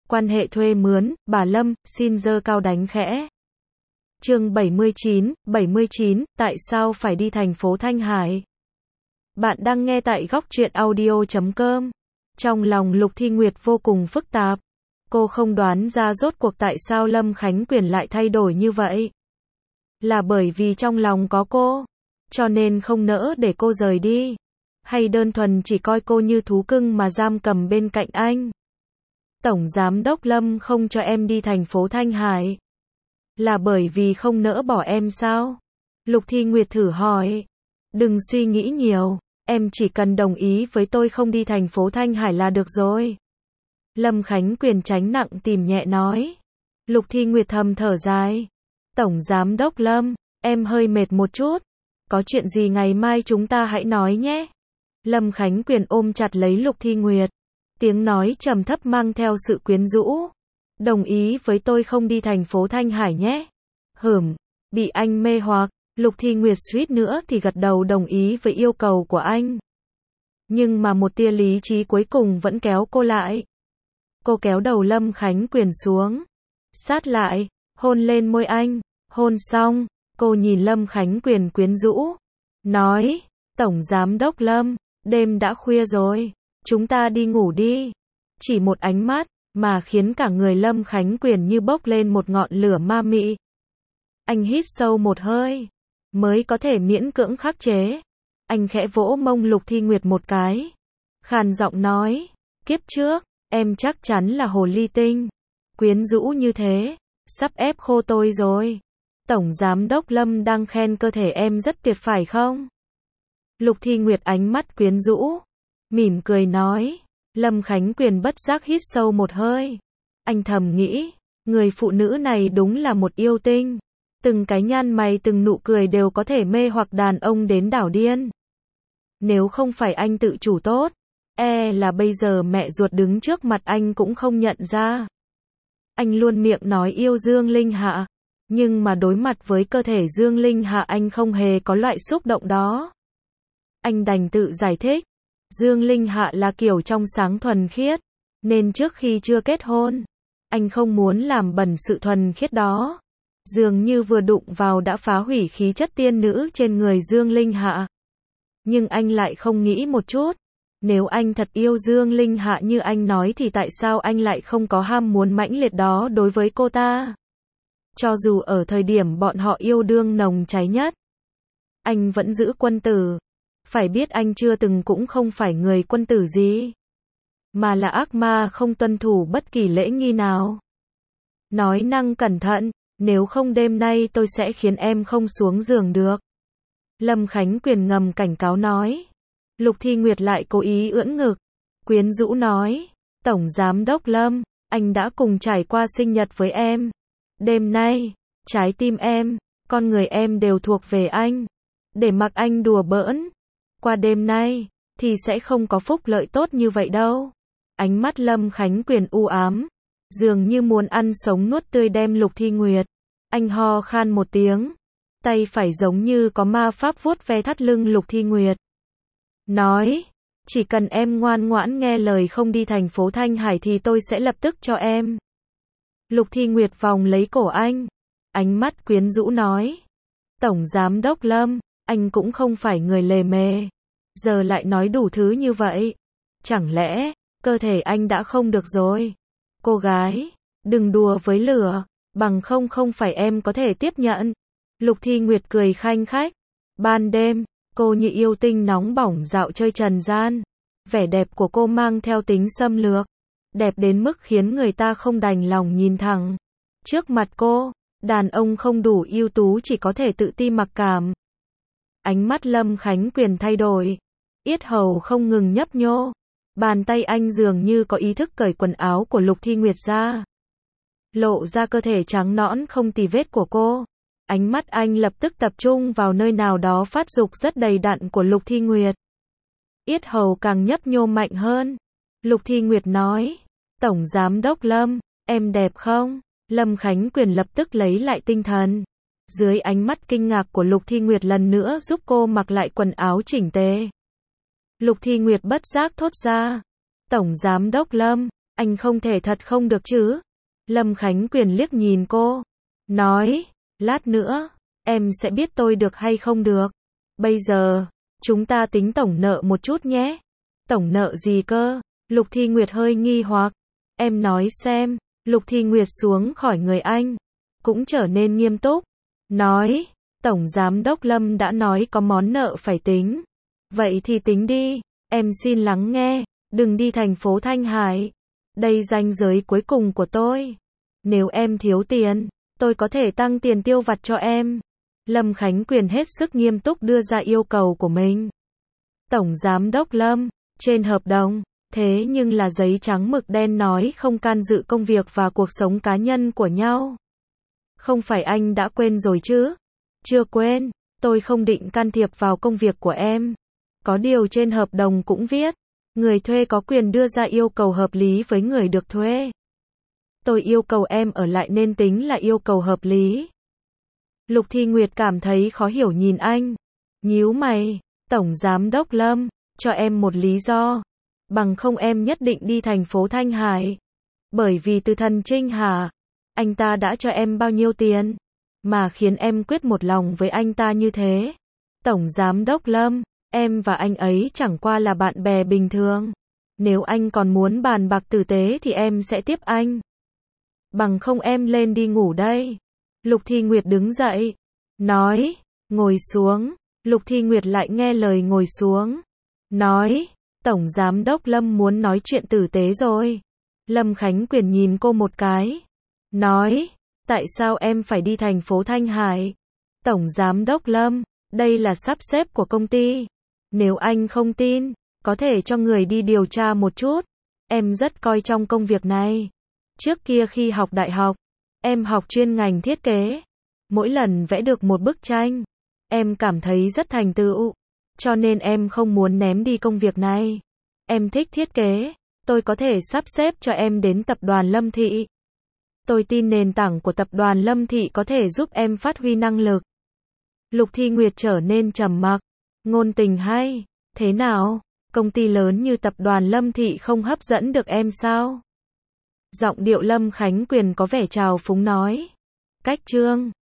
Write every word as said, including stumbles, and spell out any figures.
Quan hệ thuê mướn, bà Lâm, xin giơ cao đánh khẽ. Chương bảy mươi chín, bảy mươi chín, tại sao phải đi thành phố Thanh Hải? Bạn đang nghe tại góc truyện audio chấm com. Trong lòng Lục Thi Nguyệt vô cùng phức tạp. Cô không đoán ra rốt cuộc tại sao Lâm Khánh Quyền lại thay đổi như vậy. Là bởi vì trong lòng có cô, cho nên không nỡ để cô rời đi. Hay đơn thuần chỉ coi cô như thú cưng mà giam cầm bên cạnh anh. Tổng Giám đốc Lâm không cho em đi thành phố Thanh Hải. Là bởi vì không nỡ bỏ em sao? Lục Thi Nguyệt thử hỏi. Đừng suy nghĩ nhiều, em chỉ cần đồng ý với tôi không đi thành phố Thanh Hải là được rồi. Lâm Khánh Quyền tránh nặng tìm nhẹ nói. Lục Thi Nguyệt thầm thở dài. Tổng Giám đốc Lâm, em hơi mệt một chút. Có chuyện gì ngày mai chúng ta hãy nói nhé. Lâm Khánh Quyền ôm chặt lấy Lục Thi Nguyệt. Tiếng nói trầm thấp mang theo sự quyến rũ. Đồng ý với tôi không đi thành phố Thanh Hải nhé. Hửm, bị anh mê hoặc, Lục Thi Nguyệt suýt nữa thì gật đầu đồng ý với yêu cầu của anh. Nhưng mà một tia lý trí cuối cùng vẫn kéo cô lại. Cô kéo đầu Lâm Khánh Quyền xuống. Sát lại, hôn lên môi anh. Hôn xong, cô nhìn Lâm Khánh Quyền quyến rũ. Nói, Tổng Giám đốc Lâm, đêm đã khuya rồi. Chúng ta đi ngủ đi. Chỉ một ánh mắt, mà khiến cả người Lâm Khánh Quyền như bốc lên một ngọn lửa ma mị. Anh hít sâu một hơi, mới có thể miễn cưỡng khắc chế. Anh khẽ vỗ mông Lục Thi Nguyệt một cái. Khàn giọng nói, kiếp trước, em chắc chắn là hồ ly tinh. Quyến rũ như thế, sắp ép khô tôi rồi. Tổng Giám đốc Lâm đang khen cơ thể em rất tuyệt phải không? Lục Thi Nguyệt ánh mắt quyến rũ. Mỉm cười nói. Lâm Khánh Quyền bất giác hít sâu một hơi. Anh thầm nghĩ, người phụ nữ này đúng là một yêu tinh. Từng cái nhăn mày từng nụ cười đều có thể mê hoặc đàn ông đến đảo điên. Nếu không phải anh tự chủ tốt, e là bây giờ mẹ ruột đứng trước mặt anh cũng không nhận ra. Anh luôn miệng nói yêu Dương Linh Hạ, nhưng mà đối mặt với cơ thể Dương Linh Hạ anh không hề có loại xúc động đó. Anh đành tự giải thích. Dương Linh Hạ là kiểu trong sáng thuần khiết, nên trước khi chưa kết hôn, anh không muốn làm bẩn sự thuần khiết đó. Dường như vừa đụng vào đã phá hủy khí chất tiên nữ trên người Dương Linh Hạ. Nhưng anh lại không nghĩ một chút, nếu anh thật yêu Dương Linh Hạ như anh nói thì tại sao anh lại không có ham muốn mãnh liệt đó đối với cô ta? Cho dù ở thời điểm bọn họ yêu đương nồng cháy nhất, anh vẫn giữ quân tử. Phải biết anh chưa từng cũng không phải người quân tử gì, mà là ác ma không tuân thủ bất kỳ lễ nghi nào. Nói năng cẩn thận, nếu không đêm nay tôi sẽ khiến em không xuống giường được. Lâm Khánh Quyền ngầm cảnh cáo nói. Lục Thi Nguyệt lại cố ý ưỡn ngực, quyến rũ nói. Tổng Giám đốc Lâm, anh đã cùng trải qua sinh nhật với em. Đêm nay, trái tim em, con người em đều thuộc về anh. Để mặc anh đùa bỡn. Qua đêm nay, thì sẽ không có phúc lợi tốt như vậy đâu. Ánh mắt Lâm Khánh Quyền u ám, dường như muốn ăn sống nuốt tươi đem Lục Thi Nguyệt. Anh ho khan một tiếng, tay phải giống như có ma pháp vuốt ve thắt lưng Lục Thi Nguyệt. Nói, chỉ cần em ngoan ngoãn nghe lời không đi thành phố Thanh Hải thì tôi sẽ lập tức cho em. Lục Thi Nguyệt vòng lấy cổ anh, ánh mắt quyến rũ nói. Tổng Giám đốc Lâm, anh cũng không phải người lề mề, giờ lại nói đủ thứ như vậy. Chẳng lẽ, cơ thể anh đã không được rồi? Cô gái, đừng đùa với lửa, bằng không không phải em có thể tiếp nhận. Lục Thi Nguyệt cười khanh khách. Ban đêm, cô như yêu tinh nóng bỏng dạo chơi trần gian. Vẻ đẹp của cô mang theo tính xâm lược, đẹp đến mức khiến người ta không đành lòng nhìn thẳng. Trước mặt cô, đàn ông không đủ ưu tú chỉ có thể tự ti mặc cảm. Ánh mắt Lâm Khánh Quyền thay đổi, yết hầu không ngừng nhấp nhô. Bàn tay anh dường như có ý thức cởi quần áo của Lục Thi Nguyệt ra, lộ ra cơ thể trắng nõn không tì vết của cô. Ánh mắt anh lập tức tập trung vào nơi nào đó phát dục rất đầy đặn của Lục Thi Nguyệt. Yết hầu càng nhấp nhô mạnh hơn. Lục Thi Nguyệt nói, Tổng Giám đốc Lâm, em đẹp không? Lâm Khánh Quyền lập tức lấy lại tinh thần. Dưới ánh mắt kinh ngạc của Lục Thi Nguyệt lần nữa giúp cô mặc lại quần áo chỉnh tề. Lục Thi Nguyệt bất giác thốt ra, Tổng Giám đốc Lâm, Anh không thể thật không được chứ? Lâm Khánh Quyền liếc nhìn cô. Nói, lát nữa, em sẽ biết tôi được hay không được. Bây giờ, chúng ta tính tổng nợ một chút nhé. Tổng nợ gì cơ? Lục Thi Nguyệt hơi nghi hoặc. Em nói xem. Lục Thi Nguyệt xuống khỏi người anh, cũng trở nên nghiêm túc. Nói, Tổng Giám đốc Lâm đã nói có món nợ phải tính. Vậy thì tính đi. Em xin lắng nghe. Đừng đi thành phố Thanh Hải. Đây ranh giới cuối cùng của tôi. Nếu em thiếu tiền, tôi có thể tăng tiền tiêu vặt cho em. Lâm Khánh Quyền hết sức nghiêm túc đưa ra yêu cầu của mình. Tổng Giám đốc Lâm, trên hợp đồng, thế nhưng là giấy trắng mực đen nói không can dự công việc và cuộc sống cá nhân của nhau. Không phải anh đã quên rồi chứ? Chưa quên, tôi không định can thiệp vào công việc của em. Có điều trên hợp đồng cũng viết, người thuê có quyền đưa ra yêu cầu hợp lý với người được thuê. Tôi yêu cầu em ở lại nên tính là yêu cầu hợp lý. Lục Thi Nguyệt cảm thấy khó hiểu nhìn anh. Nhíu mày, Tổng Giám đốc Lâm, cho em một lý do. Bằng không em nhất định đi thành phố Thanh Hải. Bởi vì từ Thần Trinh hả? Anh ta đã cho em bao nhiêu tiền? Mà khiến em quyết một lòng với anh ta như thế. Tổng Giám đốc Lâm, em và anh ấy chẳng qua là bạn bè bình thường. Nếu anh còn muốn bàn bạc tử tế thì em sẽ tiếp anh. Bằng không em lên đi ngủ đây. Lục Thi Nguyệt đứng dậy. Nói, ngồi xuống. Lục Thi Nguyệt lại nghe lời ngồi xuống. Nói, Tổng Giám đốc Lâm muốn nói chuyện tử tế rồi. Lâm Khánh Quyền nhìn cô một cái. Nói, tại sao em phải đi thành phố Thanh Hải? Tổng Giám đốc Lâm, đây là sắp xếp của công ty. Nếu anh không tin, có thể cho người đi điều tra một chút. Em rất coi trọng công việc này. Trước kia khi học đại học, em học chuyên ngành thiết kế. Mỗi lần vẽ được một bức tranh, em cảm thấy rất thành tựu. Cho nên em không muốn ném đi công việc này. Em thích thiết kế, tôi có thể sắp xếp cho em đến tập đoàn Lâm Thị. Tôi tin nền tảng của tập đoàn Lâm Thị có thể giúp em phát huy năng lực. Lục Thi Nguyệt trở nên trầm mặc. Ngôn tình hay, thế nào? Công ty lớn như tập đoàn Lâm Thị không hấp dẫn được em sao? Giọng điệu Lâm Khánh Quyền có vẻ trào phúng nói. Cách Trương